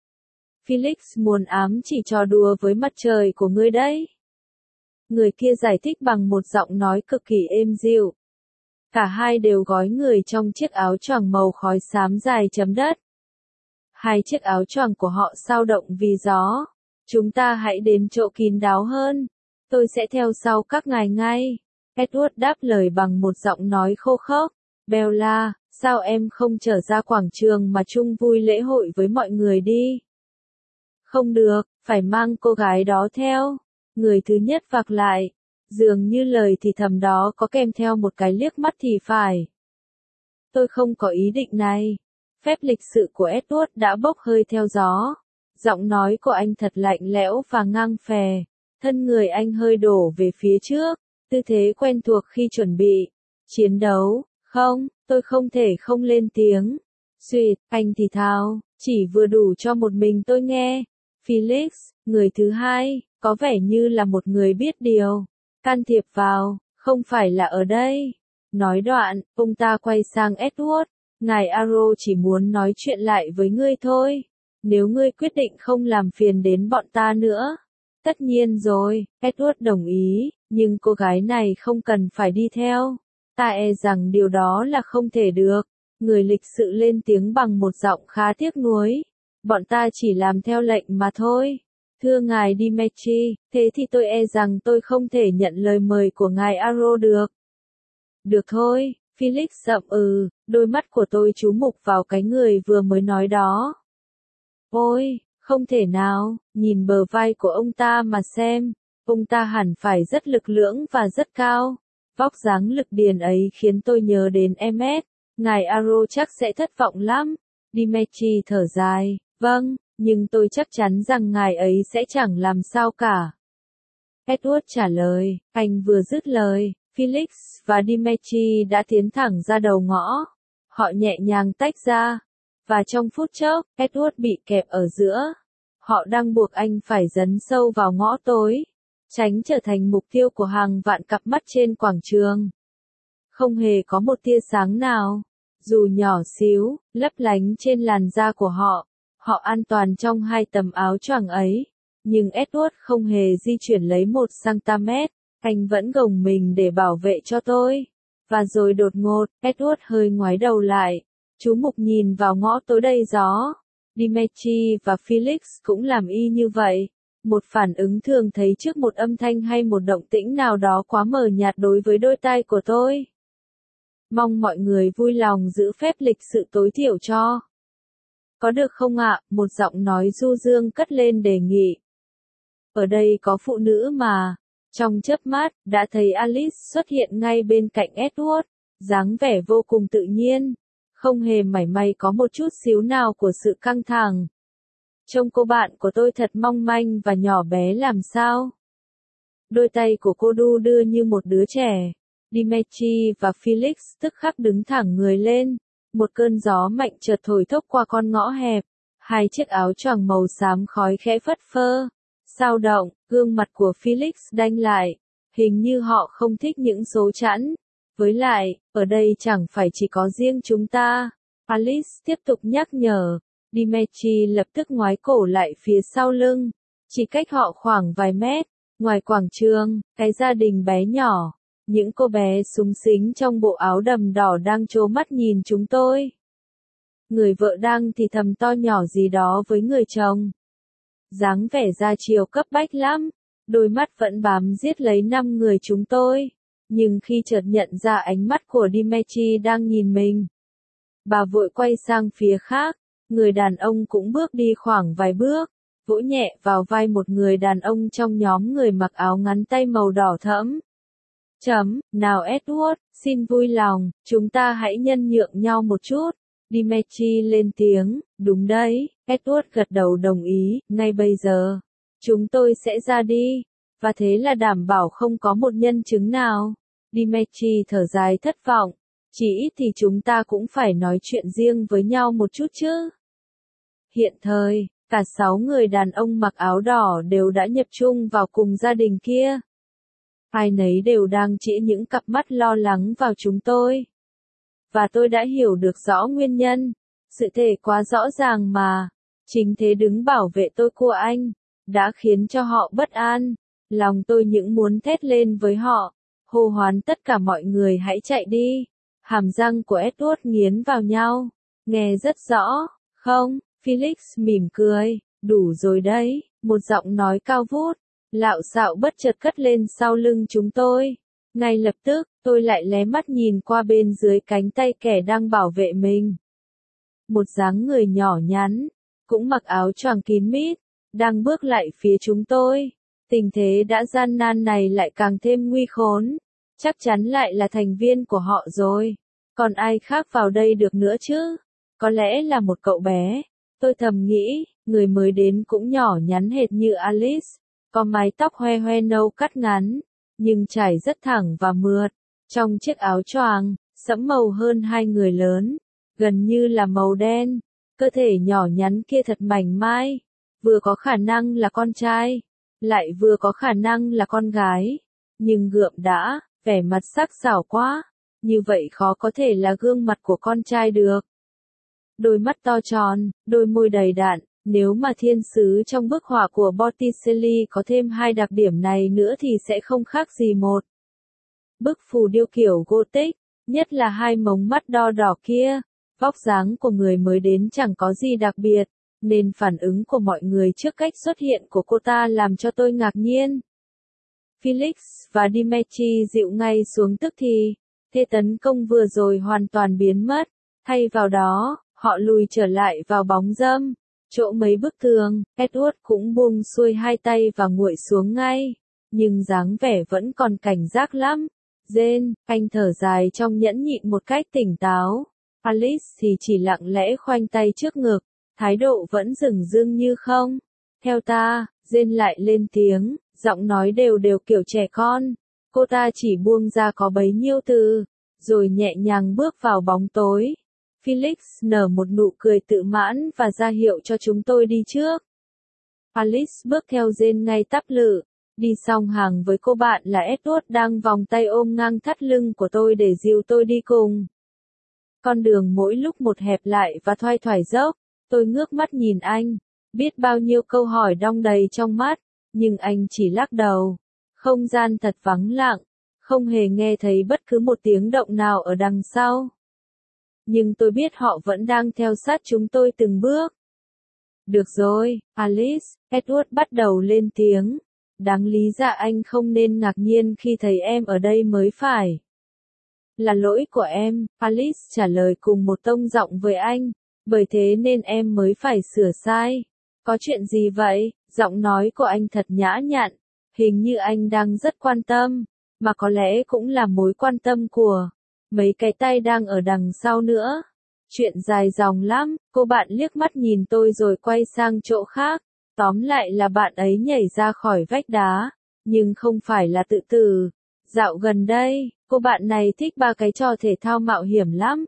Felix muốn ám chỉ trò đùa với mặt trời của ngươi đấy. Người kia giải thích bằng một giọng nói cực kỳ êm dịu. Cả hai đều gói người trong chiếc áo choàng màu khói xám dài chấm đất. Hai chiếc áo choàng của họ sao động vì gió. Chúng ta hãy đến chỗ kín đáo hơn. Tôi sẽ theo sau các ngài ngay. Edward đáp lời bằng một giọng nói khô khốc. Bella, sao em không trở ra quảng trường mà chung vui lễ hội với mọi người đi? Không được, phải mang cô gái đó theo. Người thứ nhất vạc lại. Dường như lời thì thầm đó có kèm theo một cái liếc mắt thì phải. Tôi không có ý định này. Phép lịch sự của Edward đã bốc hơi theo gió. Giọng nói của anh thật lạnh lẽo và ngang phè. Thân người anh hơi đổ về phía trước. Tư thế quen thuộc khi chuẩn bị chiến đấu. Không, tôi không thể không lên tiếng. Xuyệt, anh thì thào, chỉ vừa đủ cho một mình tôi nghe. Felix, người thứ hai, có vẻ như là một người biết điều. Can thiệp vào, không phải là ở đây. Nói đoạn, ông ta quay sang Edward. Ngài Arrow chỉ muốn nói chuyện lại với ngươi thôi. Nếu ngươi quyết định không làm phiền đến bọn ta nữa. Tất nhiên rồi, Edward đồng ý, nhưng cô gái này không cần phải đi theo. Ta e rằng điều đó là không thể được. Người lịch sự lên tiếng bằng một giọng khá tiếc nuối. Bọn ta chỉ làm theo lệnh mà thôi. Thưa ngài Dimitri, thế thì tôi e rằng tôi không thể nhận lời mời của ngài Arrow được. Được thôi, Felix sậm ừ, đôi mắt của tôi chú mục vào cái người vừa mới nói đó. Ôi, không thể nào, nhìn bờ vai của ông ta mà xem, ông ta hẳn phải rất lực lưỡng và rất cao. Vóc dáng lực điền ấy khiến tôi nhớ đến em ét, ngài Arrow chắc sẽ thất vọng lắm. Dimitri thở dài, vâng, nhưng tôi chắc chắn rằng ngài ấy sẽ chẳng làm sao cả. Edward trả lời, anh vừa dứt lời, Felix và Dimitri đã tiến thẳng ra đầu ngõ. Họ nhẹ nhàng tách ra, và trong phút chốc, Edward bị kẹp ở giữa. Họ đang buộc anh phải dấn sâu vào ngõ tối, tránh trở thành mục tiêu của hàng vạn cặp mắt trên quảng trường. Không hề có một tia sáng nào, dù nhỏ xíu, lấp lánh trên làn da của họ. Họ an toàn trong hai tấm áo choàng ấy. Nhưng Edward không hề di chuyển lấy một xăng-ti-mét. Anh vẫn gồng mình để bảo vệ cho tôi. Và rồi đột ngột, Edward hơi ngoái đầu lại. Chú mục nhìn vào ngõ tối đầy gió. Dimitri và Felix cũng làm y như vậy. Một phản ứng thường thấy trước một âm thanh hay một động tĩnh nào đó quá mờ nhạt đối với đôi tai của tôi. Mong mọi người vui lòng giữ phép lịch sự tối thiểu cho. Có được không ạ? Một giọng nói du dương cất lên đề nghị. Ở đây có phụ nữ mà. Trong chớp mắt, đã thấy Alice xuất hiện ngay bên cạnh Edward, dáng vẻ vô cùng tự nhiên, không hề mảy may có một chút xíu nào của sự căng thẳng. Trông cô bạn của tôi thật mong manh và nhỏ bé làm sao. Đôi tay của cô đu đưa như một đứa trẻ. Dimitri và Felix tức khắc đứng thẳng người lên. Một cơn gió mạnh chợt thổi thốc qua con ngõ hẹp. Hai chiếc áo choàng màu xám khói khẽ phất phơ. Sao động, gương mặt của Felix đanh lại. Hình như họ không thích những số chẵn. Với lại, ở đây chẳng phải chỉ có riêng chúng ta. Alice tiếp tục nhắc nhở. Dimitri lập tức ngoái cổ lại phía sau lưng, chỉ cách họ khoảng vài mét, ngoài quảng trường, cái gia đình bé nhỏ, những cô bé súng xính trong bộ áo đầm đỏ đang trố mắt nhìn chúng tôi. Người vợ đang thì thầm to nhỏ gì đó với người chồng. Dáng vẻ ra chiều cấp bách lắm, đôi mắt vẫn bám giết lấy năm người chúng tôi. Nhưng khi chợt nhận ra ánh mắt của Dimitri đang nhìn mình, bà vội quay sang phía khác, người đàn ông cũng bước đi khoảng vài bước, vỗ nhẹ vào vai một người đàn ông trong nhóm người mặc áo ngắn tay màu đỏ thẫm. Chấm, nào Edward, xin vui lòng, chúng ta hãy nhân nhượng nhau một chút. Dimitri lên tiếng, đúng đấy, Edward gật đầu đồng ý, ngay bây giờ. Chúng tôi sẽ ra đi, và thế là đảm bảo không có một nhân chứng nào. Dimitri thở dài thất vọng, chỉ ít thì chúng ta cũng phải nói chuyện riêng với nhau một chút chứ. Hiện thời, cả sáu người đàn ông mặc áo đỏ đều đã nhập chung vào cùng gia đình kia. Ai nấy đều đang chĩa những cặp mắt lo lắng vào chúng tôi. Và tôi đã hiểu được rõ nguyên nhân, sự thể quá rõ ràng mà, chính thế đứng bảo vệ tôi của anh, đã khiến cho họ bất an. Lòng tôi những muốn thét lên với họ, hô hoán tất cả mọi người hãy chạy đi. Hàm răng của Edward nghiến vào nhau, nghe rất rõ, không, Felix mỉm cười, đủ rồi đấy, một giọng nói cao vút, lạo xạo bất chợt cất lên sau lưng chúng tôi. Ngay lập tức, tôi lại lé mắt nhìn qua bên dưới cánh tay kẻ đang bảo vệ mình. Một dáng người nhỏ nhắn, cũng mặc áo choàng kín mít, đang bước lại phía chúng tôi. Tình thế đã gian nan này lại càng thêm nguy khốn. Chắc chắn lại là thành viên của họ rồi. Còn ai khác vào đây được nữa chứ? Có lẽ là một cậu bé. Tôi thầm nghĩ, người mới đến cũng nhỏ nhắn hệt như Alice. Có mái tóc hoe hoe nâu cắt ngắn, nhưng trải rất thẳng và mượt. Trong chiếc áo choàng, sẫm màu hơn hai người lớn, gần như là màu đen. Cơ thể nhỏ nhắn kia thật mảnh mai, vừa có khả năng là con trai, lại vừa có khả năng là con gái. Nhưng gượm đã, vẻ mặt sắc sảo quá, như vậy khó có thể là gương mặt của con trai được. Đôi mắt to tròn, đôi môi đầy đặn, nếu mà thiên sứ trong bức họa của Botticelli có thêm hai đặc điểm này nữa thì sẽ không khác gì một bức phù điêu kiểu Gothic, nhất là hai mống mắt đo đỏ kia. Vóc dáng của người mới đến chẳng có gì đặc biệt, nên phản ứng của mọi người trước cách xuất hiện của cô ta làm cho tôi ngạc nhiên. Felix và Dimitri dịu ngay xuống tức thì, thế tấn công vừa rồi hoàn toàn biến mất, thay vào đó, họ lùi trở lại vào bóng râm, chỗ mấy bức tường. Edward cũng buông xuôi hai tay và nguội xuống ngay, nhưng dáng vẻ vẫn còn cảnh giác lắm. Jane, anh thở dài trong nhẫn nhịn một cách tỉnh táo. Alice thì chỉ lặng lẽ khoanh tay trước ngực, thái độ vẫn dửng dưng như không. Theo ta, Jane lại lên tiếng, giọng nói đều đều kiểu trẻ con. Cô ta chỉ buông ra có bấy nhiêu từ, rồi nhẹ nhàng bước vào bóng tối. Felix nở một nụ cười tự mãn và ra hiệu cho chúng tôi đi trước. Alice bước theo Jane ngay tắp lự, đi song hàng với cô bạn là Edward đang vòng tay ôm ngang thắt lưng của tôi để dìu tôi đi cùng. Con đường mỗi lúc một hẹp lại và thoai thoải dốc, tôi ngước mắt nhìn anh, biết bao nhiêu câu hỏi đong đầy trong mắt, nhưng anh chỉ lắc đầu. Không gian thật vắng lặng, không hề nghe thấy bất cứ một tiếng động nào ở đằng sau. Nhưng tôi biết họ vẫn đang theo sát chúng tôi từng bước. Được rồi, Alice, Edward bắt đầu lên tiếng. Đáng lý ra anh không nên ngạc nhiên khi thấy em ở đây mới phải. Là lỗi của em, Alice trả lời cùng một tông giọng với anh, bởi thế nên em mới phải sửa sai. Có chuyện gì vậy? Giọng nói của anh thật nhã nhặn, hình như anh đang rất quan tâm, mà có lẽ cũng là mối quan tâm của mấy cái tay đang ở đằng sau nữa. Chuyện dài dòng lắm, cô bạn liếc mắt nhìn tôi rồi quay sang chỗ khác. Tóm lại là bạn ấy nhảy ra khỏi vách đá, nhưng không phải là tự tử. Dạo gần đây, cô bạn này thích ba cái trò thể thao mạo hiểm lắm.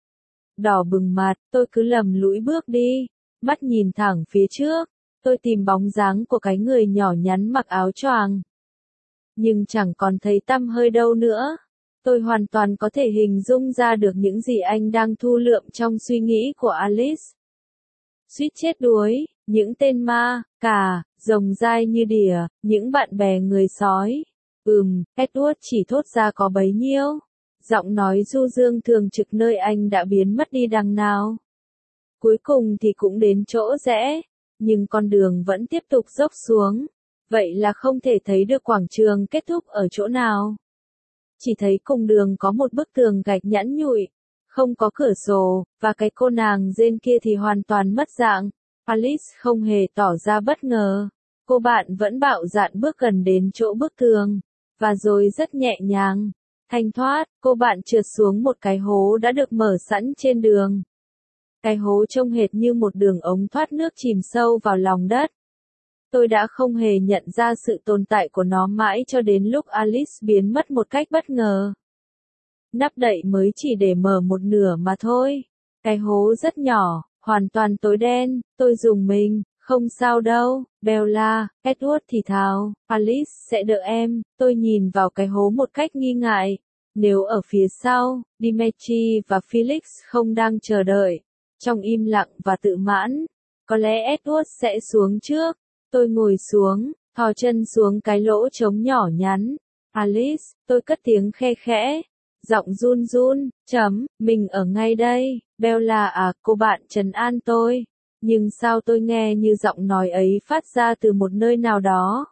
Đỏ bừng mặt, tôi cứ lầm lũi bước đi, mắt nhìn thẳng phía trước. Tôi tìm bóng dáng của cái người nhỏ nhắn mặc áo choàng, nhưng chẳng còn thấy tăm hơi đâu nữa. Tôi hoàn toàn có thể hình dung ra được những gì anh đang thu lượm trong suy nghĩ của Alice. suýt chết đuối, những tên ma, cà, rồng dai như đỉa, những bạn bè người sói. Ừm, Edward chỉ thốt ra có bấy nhiêu. Giọng nói du dương thường trực nơi anh đã biến mất đi đằng nào. Cuối cùng thì cũng đến chỗ rẽ, nhưng con đường vẫn tiếp tục dốc xuống. Vậy là không thể thấy được quảng trường kết thúc ở chỗ nào. Chỉ thấy cùng đường có một bức tường gạch nhẵn nhụi, không có cửa sổ, và cái cô nàng rên kia thì hoàn toàn mất dạng. Alice không hề tỏ ra bất ngờ. Cô bạn vẫn bạo dạn bước gần đến chỗ bức tường, và rồi rất nhẹ nhàng, thanh thoát, cô bạn trượt xuống một cái hố đã được mở sẵn trên đường. Cái hố trông hệt như một đường ống thoát nước chìm sâu vào lòng đất. Tôi đã không hề nhận ra sự tồn tại của nó mãi cho đến lúc Alice biến mất một cách bất ngờ. Nắp đậy mới chỉ để mở một nửa mà thôi. Cái hố rất nhỏ, hoàn toàn tối đen, tôi rùng mình, không sao đâu, Bella, Edward thì thào, Alice sẽ đợi em, tôi nhìn vào cái hố một cách nghi ngại. Nếu ở phía sau, Dimitri và Felix không đang chờ đợi, trong im lặng và tự mãn, có lẽ Edward sẽ xuống trước. Tôi ngồi xuống, thò chân xuống cái lỗ trống nhỏ nhắn. Alice, tôi cất tiếng khe khẽ, giọng run run, chấm, mình ở ngay đây, Bella à, cô bạn trấn an tôi. Nhưng sao tôi nghe như giọng nói ấy phát ra từ một nơi nào đó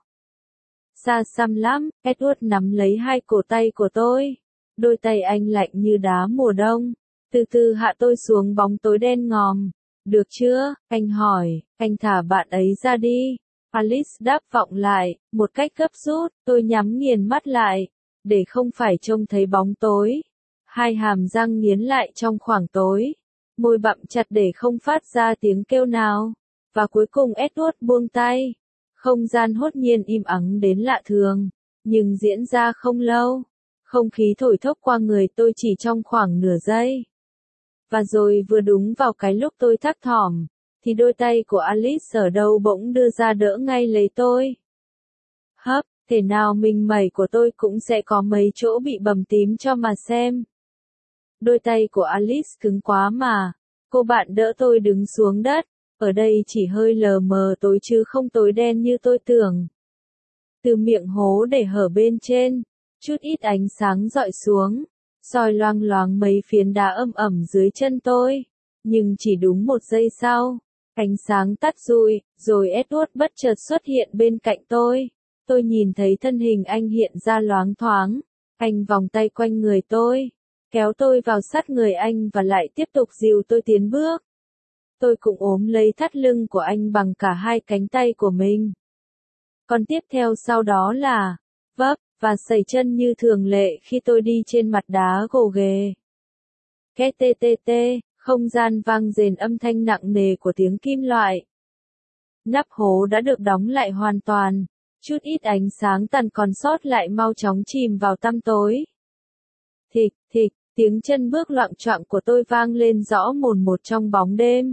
xa xăm lắm. Edward nắm lấy hai cổ tay của tôi. Đôi tay anh lạnh như đá mùa đông. Từ từ hạ tôi xuống bóng tối đen ngòm. Được chưa? Anh hỏi, anh thả bạn ấy ra đi. Alice đáp vọng lại, một cách gấp rút, tôi nhắm nghiền mắt lại, để không phải trông thấy bóng tối. Hai hàm răng nghiến lại trong khoảng tối. Môi bặm chặt để không phát ra tiếng kêu nào. Và cuối cùng Edward buông tay. Không gian hốt nhiên im ắng đến lạ thường. Nhưng diễn ra không lâu. Không khí thổi thốc qua người tôi chỉ trong khoảng nửa giây. Và rồi vừa đúng vào cái lúc tôi thắc thỏm, thì đôi tay của Alice ở đâu bỗng đưa ra đỡ ngay lấy tôi. Hấp, thể nào mình mẩy của tôi cũng sẽ có mấy chỗ bị bầm tím cho mà xem. Đôi tay của Alice cứng quá mà. Cô bạn đỡ tôi đứng xuống đất. Ở đây chỉ hơi lờ mờ tối chứ không tối đen như tôi tưởng. Từ miệng hố để hở bên trên, chút ít ánh sáng dọi xuống, soi loang loáng mấy phiến đá âm ẩm dưới chân tôi. Nhưng chỉ đúng một giây sau, ánh sáng tắt rụi, rồi Edward bất chợt xuất hiện bên cạnh tôi. Tôi nhìn thấy thân hình anh hiện ra loáng thoáng. Anh vòng tay quanh người tôi, kéo tôi vào sát người anh và lại tiếp tục dìu tôi tiến bước. Tôi cũng ốm lấy thắt lưng của anh bằng cả hai cánh tay của mình. Còn tiếp theo sau đó là vấp và sẩy chân như thường lệ khi tôi đi trên mặt đá gồ ghề. Két tê tê tê, không gian vang rền âm thanh nặng nề của tiếng kim loại. Nắp hố đã được đóng lại hoàn toàn, chút ít ánh sáng tàn còn sót lại mau chóng chìm vào tăm tối. Thịch, thịch, tiếng chân bước loạng choạng của tôi vang lên rõ mồn một trong bóng đêm.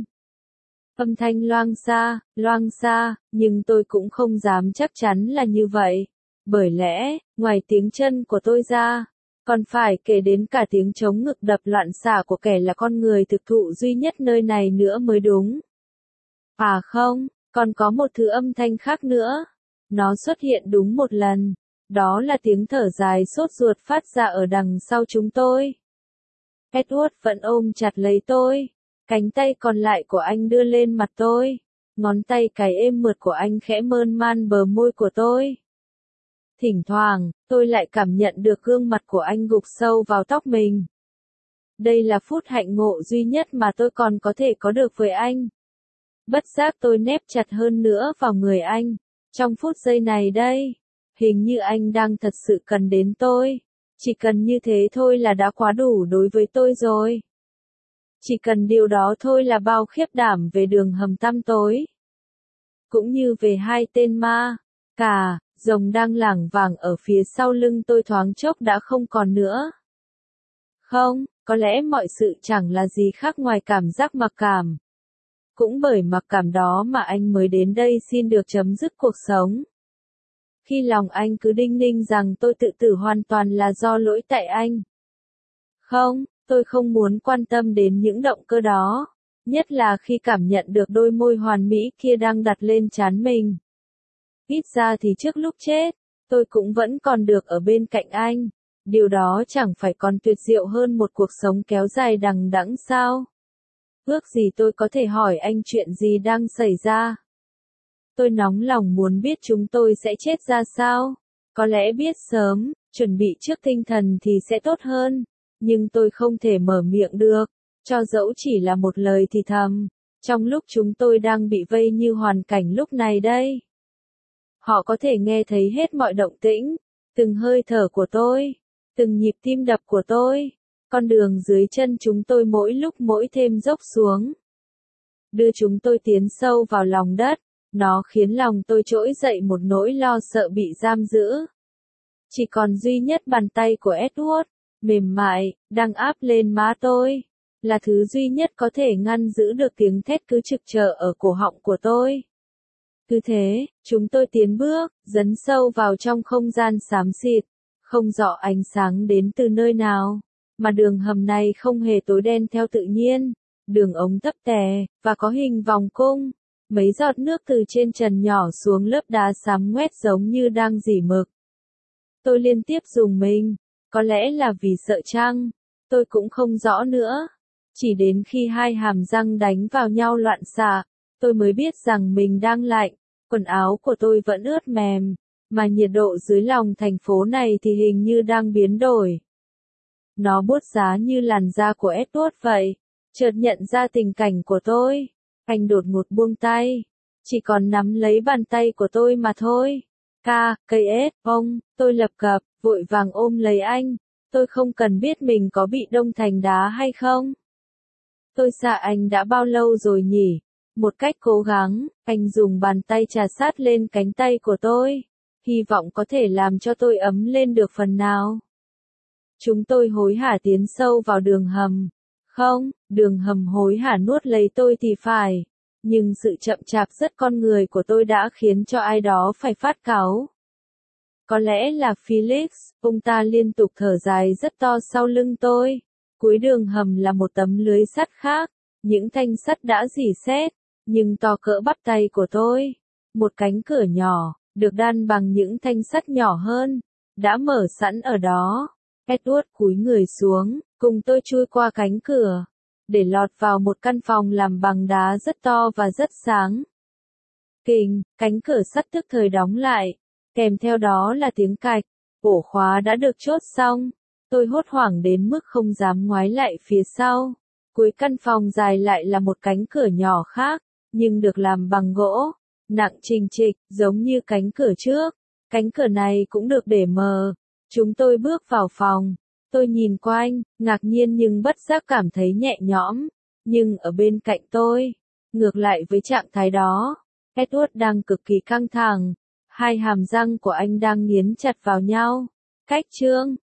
Âm thanh loang xa, loang xa, nhưng tôi cũng không dám chắc chắn là như vậy. Bởi lẽ, ngoài tiếng chân của tôi ra, còn phải kể đến cả tiếng trống ngực đập loạn xạ của kẻ là con người thực thụ duy nhất nơi này nữa mới đúng. À không, còn có một thứ âm thanh khác nữa. Nó xuất hiện đúng một lần. Đó là tiếng thở dài sốt ruột phát ra ở đằng sau chúng tôi. Edward vẫn ôm chặt lấy tôi. Cánh tay còn lại của anh đưa lên mặt tôi. Ngón tay cài êm mượt của anh khẽ mơn man bờ môi của tôi. Thỉnh thoảng, tôi lại cảm nhận được gương mặt của anh gục sâu vào tóc mình. Đây là phút hạnh ngộ duy nhất mà tôi còn có thể có được với anh. Bất giác tôi nép chặt hơn nữa vào người anh. Trong phút giây này đây, hình như anh đang thật sự cần đến tôi. Chỉ cần như thế thôi là đã quá đủ đối với tôi rồi. Chỉ cần điều đó thôi là bao khiếp đảm về đường hầm tăm tối. Cũng như về hai tên ma, cà, rồng đang lảng vảng ở phía sau lưng tôi thoáng chốc đã không còn nữa. Không, có lẽ mọi sự chẳng là gì khác ngoài cảm giác mặc cảm. Cũng bởi mặc cảm đó mà anh mới đến đây xin được chấm dứt cuộc sống. Khi lòng anh cứ đinh ninh rằng tôi tự tử hoàn toàn là do lỗi tại anh. Không, tôi không muốn quan tâm đến những động cơ đó. Nhất là khi cảm nhận được đôi môi hoàn mỹ kia đang đặt lên trán mình. Ít ra thì trước lúc chết, tôi cũng vẫn còn được ở bên cạnh anh. Điều đó chẳng phải còn tuyệt diệu hơn một cuộc sống kéo dài đằng đẵng sao? Ước gì tôi có thể hỏi anh chuyện gì đang xảy ra. Tôi nóng lòng muốn biết chúng tôi sẽ chết ra sao. Có lẽ biết sớm, chuẩn bị trước tinh thần thì sẽ tốt hơn. Nhưng tôi không thể mở miệng được, cho dẫu chỉ là một lời thì thầm. Trong lúc chúng tôi đang bị vây như hoàn cảnh lúc này đây. Họ có thể nghe thấy hết mọi động tĩnh, từng hơi thở của tôi, từng nhịp tim đập của tôi. Con đường dưới chân chúng tôi mỗi lúc mỗi thêm dốc xuống. Đưa chúng tôi tiến sâu vào lòng đất. Nó khiến lòng tôi trỗi dậy một nỗi lo sợ bị giam giữ. Chỉ còn duy nhất bàn tay của Edward, mềm mại, đang áp lên má tôi. Là thứ duy nhất có thể ngăn giữ được tiếng thét cứ trực chờ ở cổ họng của tôi. Cứ thế, chúng tôi tiến bước, dấn sâu vào trong không gian xám xịt. Không rõ ánh sáng đến từ nơi nào. Mà đường hầm này không hề tối đen theo tự nhiên. Đường ống thấp tè, và có hình vòng cung. Mấy giọt nước từ trên trần nhỏ xuống lớp đá xám ngoét giống như đang rỉ mực. Tôi liên tiếp rùng mình. Có lẽ là vì sợ chăng? Tôi cũng không rõ nữa. Chỉ đến khi hai hàm răng đánh vào nhau loạn xạ, tôi mới biết rằng mình đang lạnh. Quần áo của tôi vẫn ướt mềm. Mà nhiệt độ dưới lòng thành phố này thì hình như đang biến đổi. Nó buốt giá như làn da của Edward vậy. Chợt nhận ra tình cảnh của tôi. Anh đột ngột buông tay. Chỉ còn nắm lấy bàn tay của tôi mà thôi. Ca, cây ết, ông, tôi lập cập, vội vàng ôm lấy anh. Tôi không cần biết mình có bị đông thành đá hay không. Tôi xa anh đã bao lâu rồi nhỉ? Một cách cố gắng, anh dùng bàn tay trà sát lên cánh tay của tôi. Hy vọng có thể làm cho tôi ấm lên được phần nào. Chúng tôi hối hả tiến sâu vào đường hầm. Không, đường hầm hối hả nuốt lấy tôi thì phải. Nhưng sự chậm chạp rất con người của tôi đã khiến cho ai đó phải phát cáu. Có lẽ là Felix, ông ta liên tục thở dài rất to sau lưng tôi. Cuối đường hầm là một tấm lưới sắt khác. Những thanh sắt đã rỉ sét, nhưng to cỡ bắp tay của tôi. Một cánh cửa nhỏ, được đan bằng những thanh sắt nhỏ hơn, đã mở sẵn ở đó. Edward cúi người xuống, cùng tôi chui qua cánh cửa, để lọt vào một căn phòng làm bằng đá rất to và rất sáng. Kình, cánh cửa sắt tức thời đóng lại, kèm theo đó là tiếng cạch, ổ khóa đã được chốt xong. Tôi hốt hoảng đến mức không dám ngoái lại phía sau. Cuối căn phòng dài lại là một cánh cửa nhỏ khác, nhưng được làm bằng gỗ, nặng trình trịch, giống như cánh cửa trước. Cánh cửa này cũng được để mở. Chúng tôi bước vào phòng. Tôi nhìn quanh, ngạc nhiên nhưng bất giác cảm thấy nhẹ nhõm. Nhưng ở bên cạnh tôi, ngược lại với trạng thái đó, Edward đang cực kỳ căng thẳng. Hai hàm răng của anh đang nghiến chặt vào nhau. Cách chương